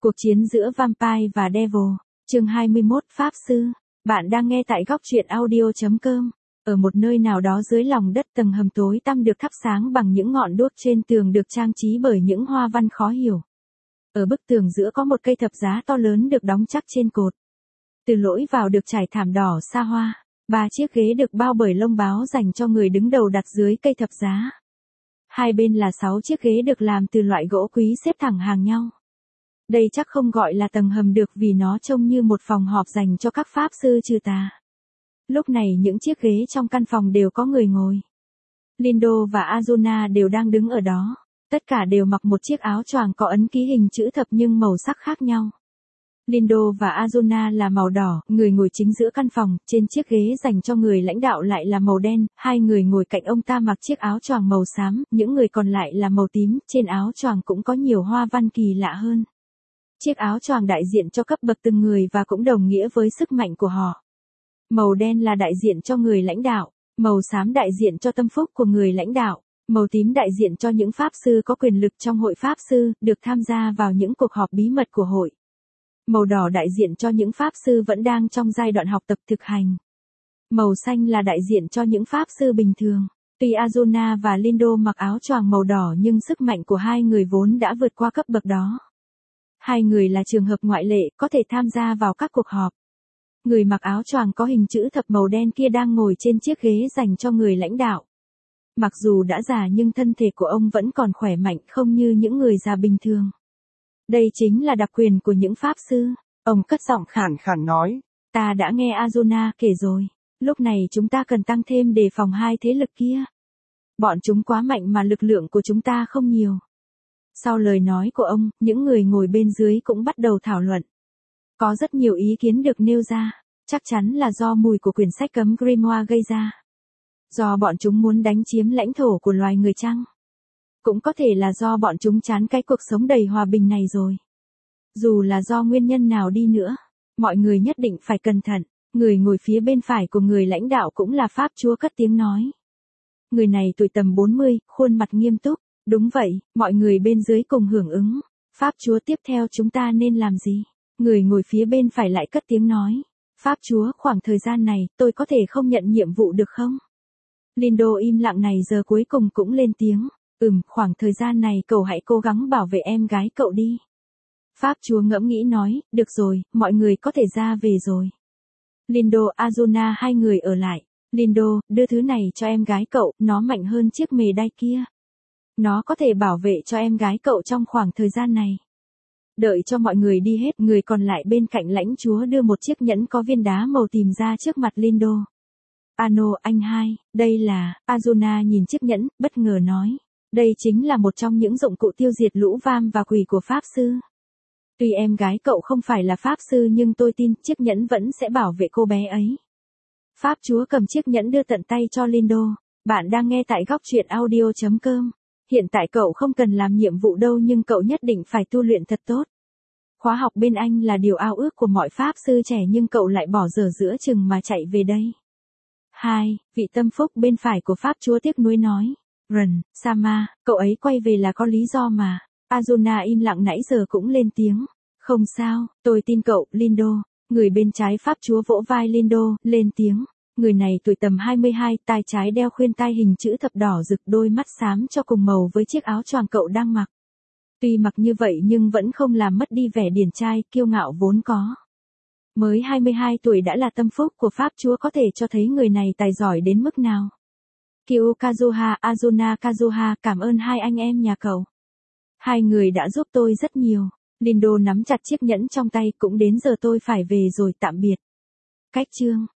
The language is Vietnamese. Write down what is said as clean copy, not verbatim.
Cuộc chiến giữa Vampire và Devil, chương 21 Pháp Sư. Bạn đang nghe tại góc truyện audio.com. Ở một nơi nào đó dưới lòng đất, tầng hầm tối tăm được thắp sáng bằng những ngọn đuốc trên tường được trang trí bởi những hoa văn khó hiểu. Ở bức tường giữa có một cây thập giá to lớn được đóng chắc trên cột. Từ lối vào được trải thảm đỏ sa hoa, 3 chiếc ghế được bao bởi lông báo dành cho người đứng đầu đặt dưới cây thập giá. Hai bên là 6 chiếc ghế được làm từ loại gỗ quý xếp thẳng hàng nhau. Đây chắc không gọi là tầng hầm được vì nó trông như một phòng họp dành cho các pháp sư trừ tà. Lúc này những chiếc ghế trong căn phòng đều có người ngồi. Lindo và Azuna đều đang đứng ở đó. Tất cả đều mặc một chiếc áo choàng có ấn ký hình chữ thập nhưng màu sắc khác nhau. Lindo và Azuna là màu đỏ, người ngồi chính giữa căn phòng, trên chiếc ghế dành cho người lãnh đạo lại là màu đen, hai người ngồi cạnh ông ta mặc chiếc áo choàng màu xám, những người còn lại là màu tím, trên áo choàng cũng có nhiều hoa văn kỳ lạ hơn. Chiếc áo choàng đại diện cho cấp bậc từng người và cũng đồng nghĩa với sức mạnh của họ. Màu đen là đại diện cho người lãnh đạo, màu xám đại diện cho tâm phúc của người lãnh đạo, màu tím đại diện cho những pháp sư có quyền lực trong hội pháp sư, được tham gia vào những cuộc họp bí mật của hội. Màu đỏ đại diện cho những pháp sư vẫn đang trong giai đoạn học tập thực hành. Màu xanh là đại diện cho những pháp sư bình thường. Tuy Azuna và Lindo mặc áo choàng màu đỏ nhưng sức mạnh của hai người vốn đã vượt qua cấp bậc đó. Hai người là trường hợp ngoại lệ, có thể tham gia vào các cuộc họp. Người mặc áo choàng có hình chữ thập màu đen kia đang ngồi trên chiếc ghế dành cho người lãnh đạo. Mặc dù đã già nhưng thân thể của ông vẫn còn khỏe mạnh không như những người già bình thường. Đây chính là đặc quyền của những pháp sư. Ông cất giọng khàn khàn nói. Ta đã nghe Azuna kể rồi. Lúc này chúng ta cần tăng thêm đề phòng hai thế lực kia. Bọn chúng quá mạnh mà lực lượng của chúng ta không nhiều. Sau lời nói của ông, những người ngồi bên dưới cũng bắt đầu thảo luận. Có rất nhiều ý kiến được nêu ra. Chắc chắn là do mùi của quyển sách cấm Grimoire gây ra. Do bọn chúng muốn đánh chiếm lãnh thổ của loài người chăng? Cũng có thể là do bọn chúng chán cái cuộc sống đầy hòa bình này rồi. Dù là do nguyên nhân nào đi nữa, mọi người nhất định phải cẩn thận. Người ngồi phía bên phải của người lãnh đạo cũng là pháp chúa cất tiếng nói. Người này tuổi tầm 40, khuôn mặt nghiêm túc. Đúng vậy, mọi người bên dưới cùng hưởng ứng. Pháp chúa tiếp theo chúng ta nên làm gì? Người ngồi phía bên phải lại cất tiếng nói. Pháp chúa, khoảng thời gian này, tôi có thể không nhận nhiệm vụ được không? Lindo im lặng này giờ cuối cùng cũng lên tiếng. Khoảng thời gian này cậu hãy cố gắng bảo vệ em gái cậu đi. Pháp chúa ngẫm nghĩ nói, được rồi, mọi người có thể ra về rồi. Lindo, Azuna hai người ở lại. Lindo, đưa thứ này cho em gái cậu, nó mạnh hơn chiếc mề đay kia. Nó có thể bảo vệ cho em gái cậu trong khoảng thời gian này. Đợi cho mọi người đi hết, người còn lại bên cạnh lãnh chúa đưa một chiếc nhẫn có viên đá màu tìm ra trước mặt Lindo. Ano, anh hai, đây là, Azuna nhìn chiếc nhẫn, bất ngờ nói. Đây chính là một trong những dụng cụ tiêu diệt lũ vam và quỷ của pháp sư. Tuy em gái cậu không phải là pháp sư nhưng tôi tin chiếc nhẫn vẫn sẽ bảo vệ cô bé ấy. Pháp chúa cầm chiếc nhẫn đưa tận tay cho Lindo. Bạn đang nghe tại góc truyện audio.com. Hiện tại cậu không cần làm nhiệm vụ đâu nhưng cậu nhất định phải tu luyện thật tốt. Khóa học bên anh là điều ao ước của mọi pháp sư trẻ nhưng cậu lại bỏ dở giữa chừng mà chạy về đây. 2. Vị tâm phúc bên phải của pháp chúa tiếc nuối nói. Rần, Sama, cậu ấy quay về là có lý do mà. Azuna im lặng nãy giờ cũng lên tiếng. Không sao, tôi tin cậu, Lindo. Người bên trái pháp chúa vỗ vai Lindo, lên tiếng. Người này tuổi tầm 22, tai trái đeo khuyên tai hình chữ thập đỏ rực, đôi mắt xám cho cùng màu với chiếc áo choàng cậu đang mặc. Tuy mặc như vậy nhưng vẫn không làm mất đi vẻ điển trai, kiêu ngạo vốn có. Mới 22 tuổi đã là tâm phúc của pháp chúa có thể cho thấy người này tài giỏi đến mức nào. Kyu Kazuha, Azuna Kazuha, cảm ơn hai anh em nhà cậu. Hai người đã giúp tôi rất nhiều. Lindo nắm chặt chiếc nhẫn trong tay, cũng đến giờ tôi phải về rồi, tạm biệt. Cách chương